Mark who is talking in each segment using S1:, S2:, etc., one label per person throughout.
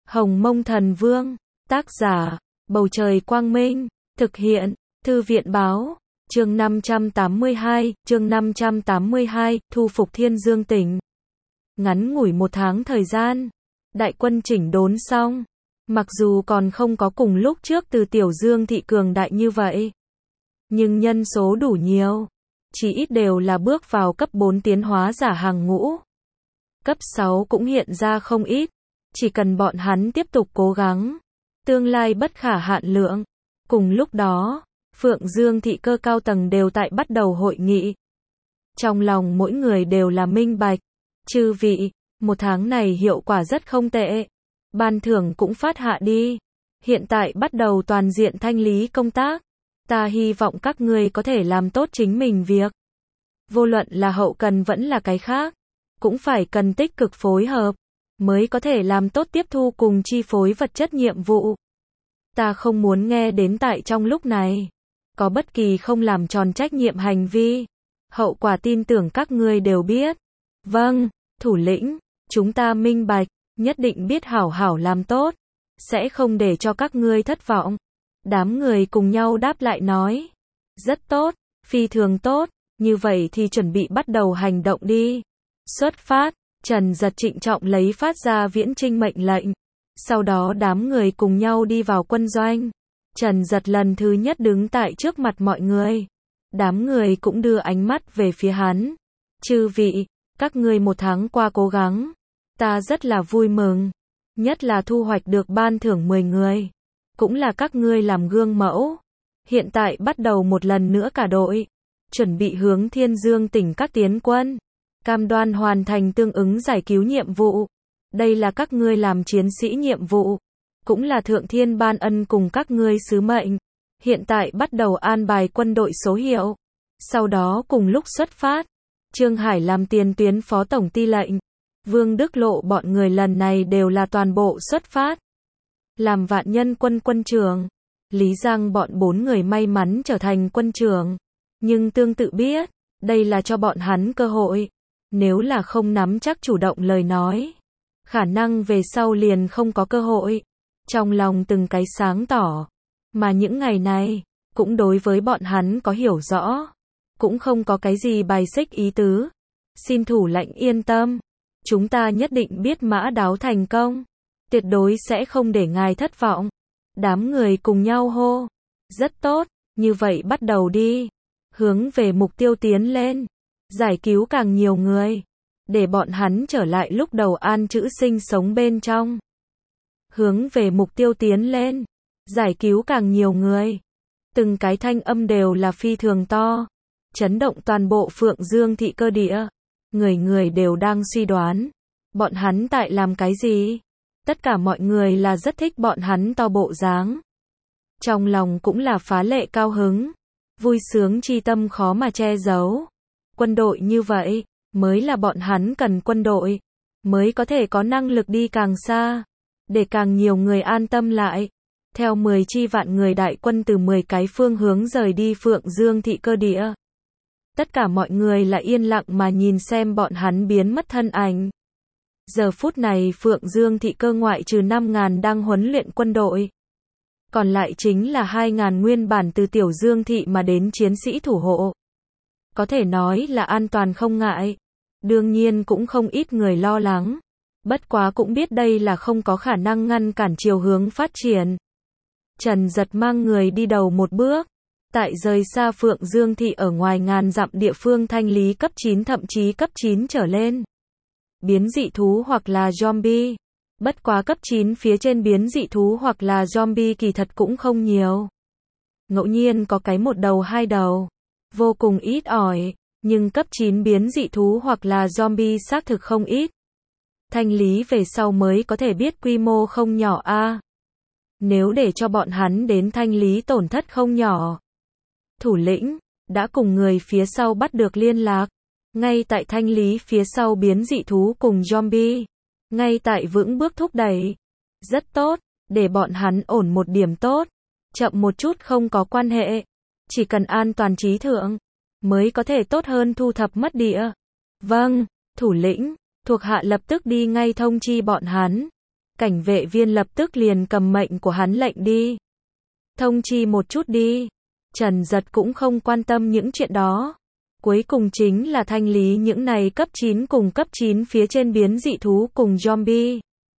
S1: Hồng Mông Thần Vương, tác giả, Bầu Trời Quang Minh, thực hiện, Thư viện Báo, chương 582, thu phục Thiên Dương Tỉnh. Ngắn ngủi 1 tháng thời gian, đại quân chỉnh đốn xong, mặc dù còn không có cùng lúc trước từ Tiểu Dương thị cường đại như vậy, nhưng nhân số đủ nhiều, chỉ ít đều là bước vào cấp 4 tiến hóa giả hàng ngũ. Cấp 6 cũng hiện ra không ít, chỉ cần bọn hắn tiếp tục cố gắng, tương lai bất khả hạn lượng. Cùng lúc đó, Phượng Dương thị cơ cao tầng đều tại bắt đầu hội nghị. Trong lòng mỗi người đều là minh bạch, chư vị, 1 tháng này hiệu quả rất không tệ, ban thưởng cũng phát hạ đi, hiện tại bắt đầu toàn diện thanh lý công tác, ta hy vọng các ngươi có thể làm tốt chính mình việc. Vô luận là hậu cần vẫn là cái khác, cũng phải cần tích cực phối hợp, mới có thể làm tốt tiếp thu cùng chi phối vật chất nhiệm vụ. Ta không muốn nghe đến tại trong lúc này, có bất kỳ không làm tròn trách nhiệm hành vi, hậu quả tin tưởng các ngươi đều biết. Vâng, thủ lĩnh, chúng ta minh bạch, nhất định biết hảo hảo làm tốt, sẽ không để cho các ngươi thất vọng. Đám người cùng nhau đáp lại nói, rất tốt, phi thường tốt, như vậy thì chuẩn bị bắt đầu hành động đi. Xuất phát, Trần Giật trịnh trọng lấy phát ra viễn chinh mệnh lệnh. Sau đó đám người cùng nhau đi vào quân doanh. Trần Giật lần thứ nhất đứng tại trước mặt mọi người. Đám người cũng đưa ánh mắt về phía hắn. Chư vị, các ngươi 1 tháng qua cố gắng, ta rất là vui mừng. Nhất là thu hoạch được ban thưởng 10 người. Cũng là các ngươi làm gương mẫu. Hiện tại bắt đầu một lần nữa cả đội, chuẩn bị hướng Thiên Dương tỉnh các tiến quân. Cam đoan hoàn thành tương ứng giải cứu nhiệm vụ. Đây là các ngươi làm chiến sĩ nhiệm vụ, cũng là Thượng Thiên ban ân cùng các ngươi sứ mệnh. Hiện tại bắt đầu an bài quân đội số hiệu. Sau đó cùng lúc xuất phát, Trương Hải làm tiền tuyến phó tổng ty lệnh. Vương Đức Lộ bọn người lần này đều là toàn bộ xuất phát. Làm vạn nhân quân quân trưởng. Lý Giang bọn 4 người may mắn trở thành quân trưởng. Nhưng tương tự biết, đây là cho bọn hắn cơ hội. Nếu là không nắm chắc chủ động lời nói, khả năng về sau liền không có cơ hội. Trong lòng từng cái sáng tỏ, mà những ngày này, cũng đối với bọn hắn có hiểu rõ, cũng không có cái gì bài xích ý tứ. Xin thủ lãnh yên tâm, chúng ta nhất định biết mã đáo thành công, tuyệt đối sẽ không để ngài thất vọng. Đám người cùng nhau hô, rất tốt, như vậy bắt đầu đi, hướng về mục tiêu tiến lên. Giải cứu càng nhiều người, để bọn hắn trở lại lúc đầu an trữ sinh sống bên trong. Hướng về mục tiêu tiến lên, giải cứu càng nhiều người. Từng cái thanh âm đều là phi thường to, chấn động toàn bộ Phượng Dương thị cơ địa. Người người đều đang suy đoán, bọn hắn tại làm cái gì? Tất cả mọi người là rất thích bọn hắn to bộ dáng. Trong lòng cũng là phá lệ cao hứng, vui sướng chi tâm khó mà che giấu. Quân đội như vậy, mới là bọn hắn cần quân đội, mới có thể có năng lực đi càng xa, để càng nhiều người an tâm lại. Theo 10 chi vạn người đại quân từ 10 cái phương hướng rời đi Phượng Dương thị cơ địa. Tất cả mọi người là yên lặng mà nhìn xem bọn hắn biến mất thân ảnh. Giờ phút này Phượng Dương thị cơ ngoại trừ 5.000 đang huấn luyện quân đội, còn lại chính là 2.000 nguyên bản từ Tiểu Dương thị mà đến chiến sĩ thủ hộ. Có thể nói là an toàn không ngại. Đương nhiên cũng không ít người lo lắng. Bất quá cũng biết đây là không có khả năng ngăn cản chiều hướng phát triển. Trần Giật mang người đi đầu một bước. Tại rời xa Phượng Dương thị ở ngoài ngàn dặm địa phương thanh lý cấp 9 thậm chí cấp 9 trở lên. Biến dị thú hoặc là zombie. Bất quá cấp 9 phía trên biến dị thú hoặc là zombie kỳ thật cũng không nhiều. Ngẫu nhiên có cái 1 đầu 2 đầu. Vô cùng ít ỏi, nhưng cấp 9 biến dị thú hoặc là zombie xác thực không ít. Thanh lý về sau mới có thể biết quy mô không nhỏ a. Nếu để cho bọn hắn đến thanh lý tổn thất không nhỏ. Thủ lĩnh, đã cùng người phía sau bắt được liên lạc. Ngay tại thanh lý phía sau biến dị thú cùng zombie. Ngay tại vững bước thúc đẩy. Rất tốt, để bọn hắn ổn một điểm tốt. Chậm một chút không có quan hệ. Chỉ cần an toàn trí thượng, mới có thể tốt hơn thu thập mất địa. Vâng, thủ lĩnh, thuộc hạ lập tức đi ngay thông chi bọn hắn. Cảnh vệ viên lập tức liền cầm mệnh của hắn lệnh đi. Thông chi một chút đi. Trần Giật cũng không quan tâm những chuyện đó. Cuối cùng chính là thanh lý những này cấp 9 cùng cấp 9 phía trên biến dị thú cùng zombie.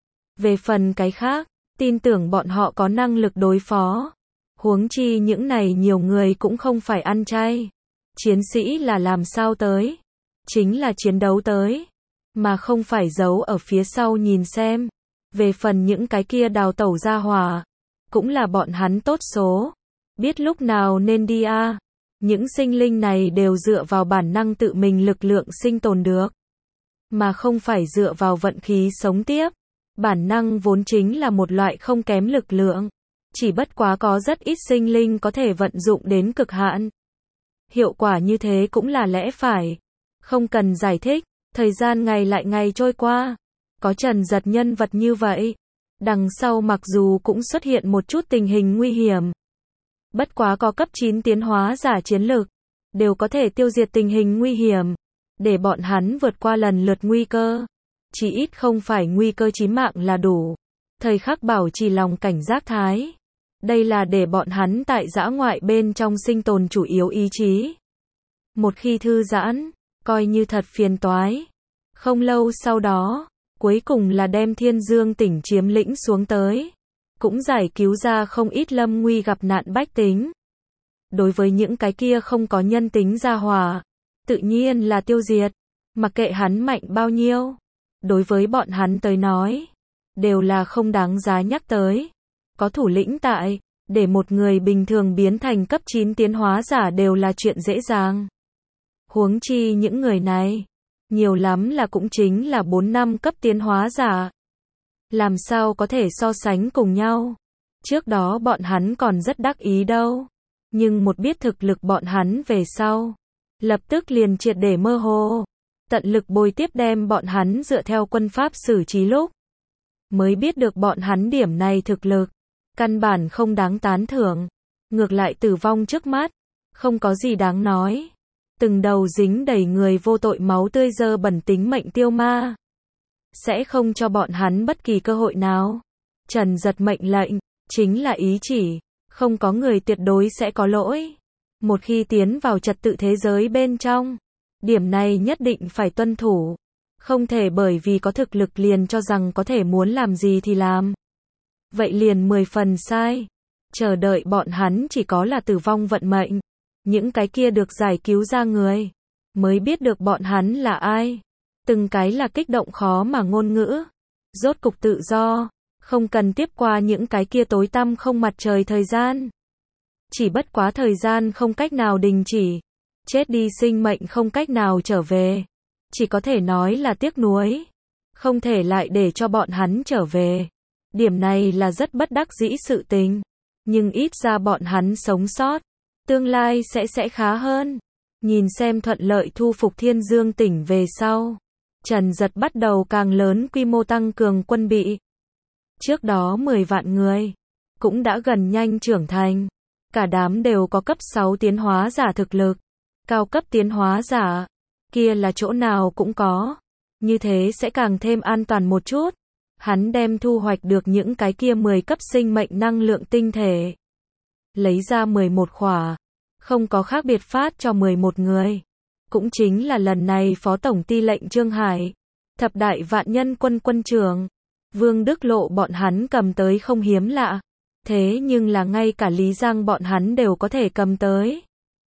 S1: Về phần cái khác, tin tưởng bọn họ có năng lực đối phó. Huống chi những này nhiều người cũng không phải ăn chay. Chiến sĩ là làm sao tới? Chính là chiến đấu tới. Mà không phải giấu ở phía sau nhìn xem. Về phần những cái kia đào tẩu ra hỏa, cũng là bọn hắn tốt số. Biết lúc nào nên đi a. Những sinh linh này đều dựa vào bản năng tự mình lực lượng sinh tồn được. Mà không phải dựa vào vận khí sống tiếp. Bản năng vốn chính là một loại không kém lực lượng. Chỉ bất quá có rất ít sinh linh có thể vận dụng đến cực hạn. Hiệu quả như thế cũng là lẽ phải. Không cần giải thích. Thời gian ngày lại ngày trôi qua. Có Trần Giật nhân vật như vậy. Đằng sau mặc dù cũng xuất hiện một chút tình hình nguy hiểm. Bất quá có cấp 9 tiến hóa giả chiến lực. Đều có thể tiêu diệt tình hình nguy hiểm. Để bọn hắn vượt qua lần lượt nguy cơ. Chỉ ít không phải nguy cơ chí mạng là đủ. Thời khắc bảo trì lòng cảnh giác thái. Đây là để bọn hắn tại dã ngoại bên trong sinh tồn chủ yếu ý chí. Một khi thư giãn, coi như thật phiền toái. Không lâu sau đó, cuối cùng là đem Thiên Dương tỉnh chiếm lĩnh xuống tới. Cũng giải cứu ra không ít lâm nguy gặp nạn bách tính. Đối với những cái kia không có nhân tính gia hỏa, tự nhiên là tiêu diệt. Mặc kệ hắn mạnh bao nhiêu. Đối với bọn hắn tới nói, đều là không đáng giá nhắc tới. Có thủ lĩnh tại, để một người bình thường biến thành cấp 9 tiến hóa giả đều là chuyện dễ dàng. Huống chi những người này, nhiều lắm là cũng chính là 4 năm cấp tiến hóa giả. Làm sao có thể so sánh cùng nhau. Trước đó bọn hắn còn rất đắc ý đâu. Nhưng một biết thực lực bọn hắn về sau, lập tức liền triệt để mơ hồ. Tận lực bồi tiếp đem bọn hắn dựa theo quân pháp xử trí lúc. Mới biết được bọn hắn điểm này thực lực. Căn bản không đáng tán thưởng. Ngược lại tử vong trước mắt. Không có gì đáng nói. Từng đầu dính đầy người vô tội máu tươi dơ bẩn tính mệnh tiêu ma. Sẽ không cho bọn hắn bất kỳ cơ hội nào. Trần Giật mệnh lệnh, chính là ý chỉ. Không có người tuyệt đối sẽ có lỗi. Một khi tiến vào trật tự thế giới bên trong. Điểm này nhất định phải tuân thủ. Không thể bởi vì có thực lực liền cho rằng có thể muốn làm gì thì làm. Vậy liền 10 phần sai. Chờ đợi bọn hắn chỉ có là tử vong vận mệnh. Những cái kia được giải cứu ra người. Mới biết được bọn hắn là ai. Từng cái là kích động khó mà ngôn ngữ. Rốt cục tự do. Không cần tiếp qua những cái kia tối tăm không mặt trời thời gian. Chỉ bất quá thời gian không cách nào đình chỉ. Chết đi sinh mệnh không cách nào trở về. Chỉ có thể nói là tiếc nuối. Không thể lại để cho bọn hắn trở về. Điểm này là rất bất đắc dĩ sự tình. Nhưng ít ra bọn hắn sống sót. Tương lai sẽ khá hơn. Nhìn xem thuận lợi thu phục Thiên Dương tỉnh về sau. Trần Giật bắt đầu càng lớn quy mô tăng cường quân bị. Trước đó 10 vạn người. Cũng đã gần nhanh trưởng thành. Cả đám đều có cấp 6 tiến hóa giả thực lực. Cao cấp tiến hóa giả. Kia là chỗ nào cũng có. Như thế sẽ càng thêm an toàn một chút. Hắn đem thu hoạch được những cái kia 10 cấp sinh mệnh năng lượng tinh thể. Lấy ra 11 khỏa. Không có khác biệt phát cho 11 người. Cũng chính là lần này Phó Tổng Ty lệnh Trương Hải. Thập đại vạn nhân quân quân trưởng. Vương Đức Lộ bọn hắn cầm tới không hiếm lạ. Thế nhưng là ngay cả Lý Giang bọn hắn đều có thể cầm tới.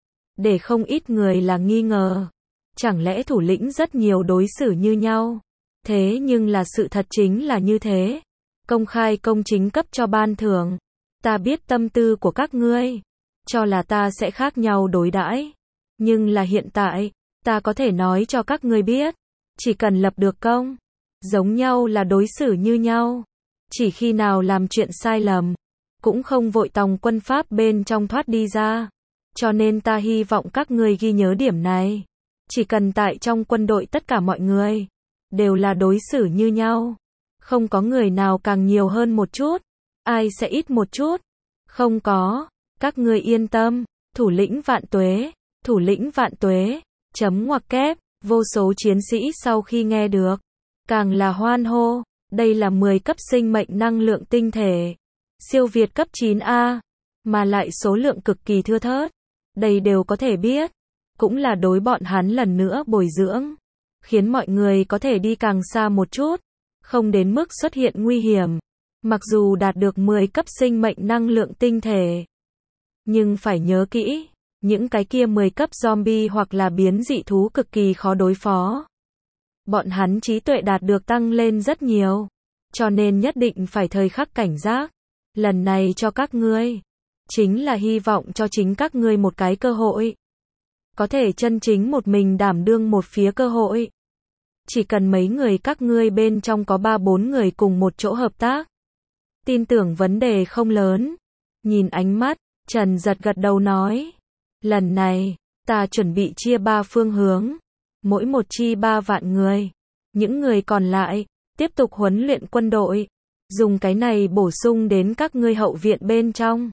S1: Để không ít người là nghi ngờ. Chẳng lẽ thủ lĩnh rất nhiều đối xử như nhau. Thế nhưng là sự thật chính là như thế. Công khai công chính cấp cho ban thưởng. Ta biết tâm tư của các ngươi. Cho là ta sẽ khác nhau đối đãi. Nhưng là hiện tại, ta có thể nói cho các ngươi biết. Chỉ cần lập được công. Giống nhau là đối xử như nhau. Chỉ khi nào làm chuyện sai lầm. Cũng không vội tòng quân pháp bên trong thoát đi ra. Cho nên ta hy vọng các ngươi ghi nhớ điểm này. Chỉ cần tại trong quân đội tất cả mọi người đều là đối xử như nhau. Không có người nào càng nhiều hơn một chút. Ai sẽ ít một chút. Không có. Các ngươi yên tâm. Thủ lĩnh vạn tuế. Thủ lĩnh vạn tuế. Chấm ngoặc kép. Vô số chiến sĩ sau khi nghe được. Càng là hoan hô. Đây là 10 cấp sinh mệnh năng lượng tinh thể. Siêu việt cấp 9A. Mà lại số lượng cực kỳ thưa thớt. Đây đều có thể biết. Cũng là đối bọn hắn lần nữa bồi dưỡng. Khiến mọi người có thể đi càng xa một chút. Không đến mức xuất hiện nguy hiểm. Mặc dù đạt được 10 cấp sinh mệnh năng lượng tinh thể. Nhưng phải nhớ kỹ. Những cái kia 10 cấp zombie hoặc là biến dị thú cực kỳ khó đối phó. Bọn hắn trí tuệ đạt được tăng lên rất nhiều. Cho nên nhất định phải thời khắc cảnh giác. Lần này cho các ngươi. Chính là hy vọng cho chính các ngươi một cái cơ hội. Có thể chân chính một mình đảm đương một phía cơ hội. Chỉ cần mấy người các ngươi bên trong có 3-4 người cùng một chỗ hợp tác. Tin tưởng vấn đề không lớn. Nhìn ánh mắt, Trần Giật gật đầu nói. Lần này, ta chuẩn bị chia 3 phương hướng. Mỗi một chi 3 vạn người. Những người còn lại, tiếp tục huấn luyện quân đội. Dùng cái này bổ sung đến các ngươi hậu viện bên trong.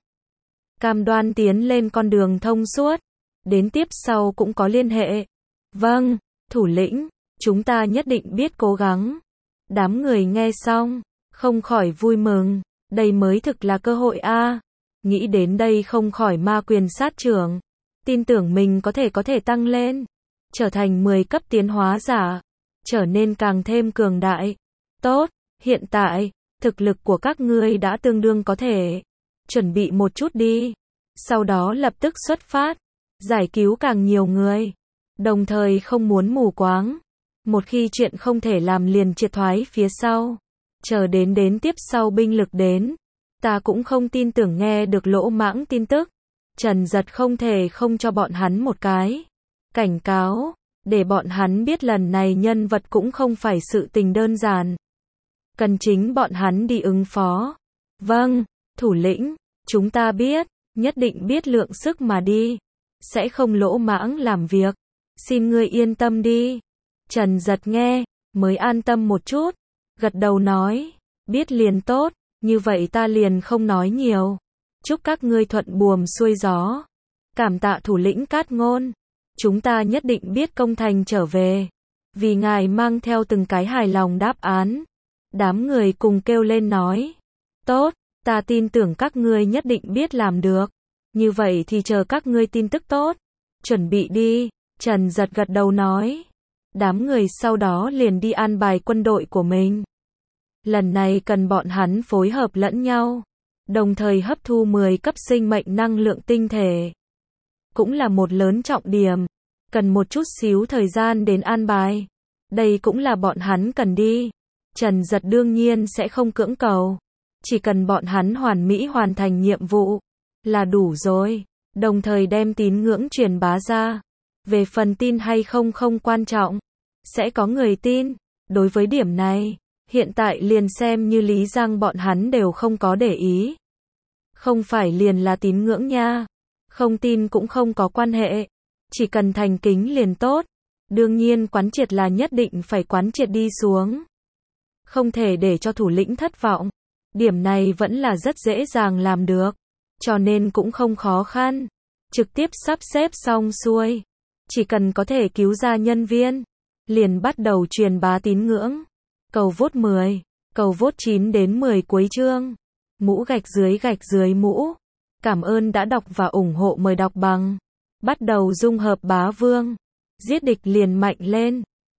S1: Cam đoan tiến lên con đường thông suốt. Đến tiếp sau cũng có liên hệ. Vâng, thủ lĩnh, chúng ta nhất định biết cố gắng. Đám người nghe xong, không khỏi vui mừng. Đây mới thực là cơ hội a. Nghĩ đến đây không khỏi ma quyền sát trưởng. Tin tưởng mình có thể tăng lên. Trở thành 10 cấp tiến hóa giả. Trở nên càng thêm cường đại. Tốt, hiện tại, thực lực của các ngươi đã tương đương có thể. Chuẩn bị một chút đi. Sau đó lập tức xuất phát. Giải cứu càng nhiều người. Đồng thời không muốn mù quáng. Một khi chuyện không thể làm liền triệt thoái phía sau. Chờ đến tiếp sau binh lực đến. Ta cũng không tin tưởng nghe được lỗ mãng tin tức. Trần Giật không thể không cho bọn hắn một cái cảnh cáo. Để bọn hắn biết lần này nhân vật cũng không phải sự tình đơn giản. Cần chính bọn hắn đi ứng phó. Vâng, thủ lĩnh, chúng ta biết. Nhất định biết lượng sức mà đi. Sẽ không lỗ mãng làm việc. Xin ngươi yên tâm đi. Trần Giật nghe, mới an tâm một chút. Gật đầu nói, biết liền tốt, như vậy ta liền không nói nhiều. Chúc các ngươi thuận buồm xuôi gió. Cảm tạ thủ lĩnh Cát Ngôn. Chúng ta nhất định biết công thành trở về. Vì ngài mang theo từng cái hài lòng đáp án. Đám người cùng kêu lên nói. Tốt, ta tin tưởng các ngươi nhất định biết làm được. Như vậy thì chờ các ngươi tin tức tốt. Chuẩn bị đi, Trần Giật gật đầu nói. Đám người sau đó liền đi an bài quân đội của mình. Lần này cần bọn hắn phối hợp lẫn nhau. Đồng thời hấp thu 10 cấp sinh mệnh năng lượng tinh thể. Cũng là một lớn trọng điểm. Cần một chút xíu thời gian đến an bài. Đây cũng là bọn hắn cần đi. Trần Giật đương nhiên sẽ không cưỡng cầu. Chỉ cần bọn hắn hoàn mỹ hoàn thành nhiệm vụ. Là đủ rồi. Đồng thời đem tín ngưỡng truyền bá ra. Về phần tin hay không không quan trọng. Sẽ có người tin. Đối với điểm này, hiện tại liền xem như Lý Giang bọn hắn đều không có để ý. Không phải liền là tín ngưỡng nha. Không tin cũng không có quan hệ. Chỉ cần thành kính liền tốt. Đương nhiên quán triệt là nhất định phải quán triệt đi xuống. Không thể để cho thủ lĩnh thất vọng. Điểm này vẫn là rất dễ dàng làm được. Cho nên cũng không khó khăn. Trực tiếp sắp xếp xong xuôi. Chỉ cần có thể cứu ra nhân viên. Liền bắt đầu truyền bá tín ngưỡng. Cầu vote 10. Cầu vote 9 đến 10 cuối chương. Mũ gạch dưới mũ. Cảm ơn đã đọc và ủng hộ, mời đọc bằng. Bắt đầu dung hợp bá vương. Giết địch liền mạnh lên.